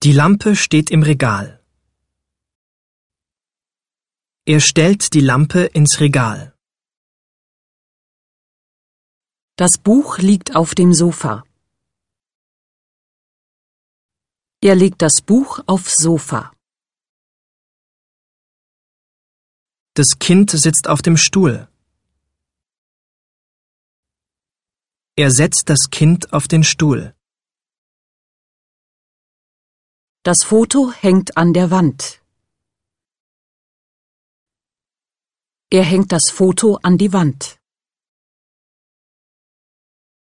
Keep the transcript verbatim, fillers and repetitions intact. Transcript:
Die Lampe steht im Regal. Er stellt die Lampe ins Regal. Das Buch liegt auf dem Sofa. Er legt das Buch aufs Sofa. Das Kind sitzt auf dem Stuhl. Er setzt das Kind auf den Stuhl. Das Foto hängt an der Wand. Er hängt das Foto an die Wand.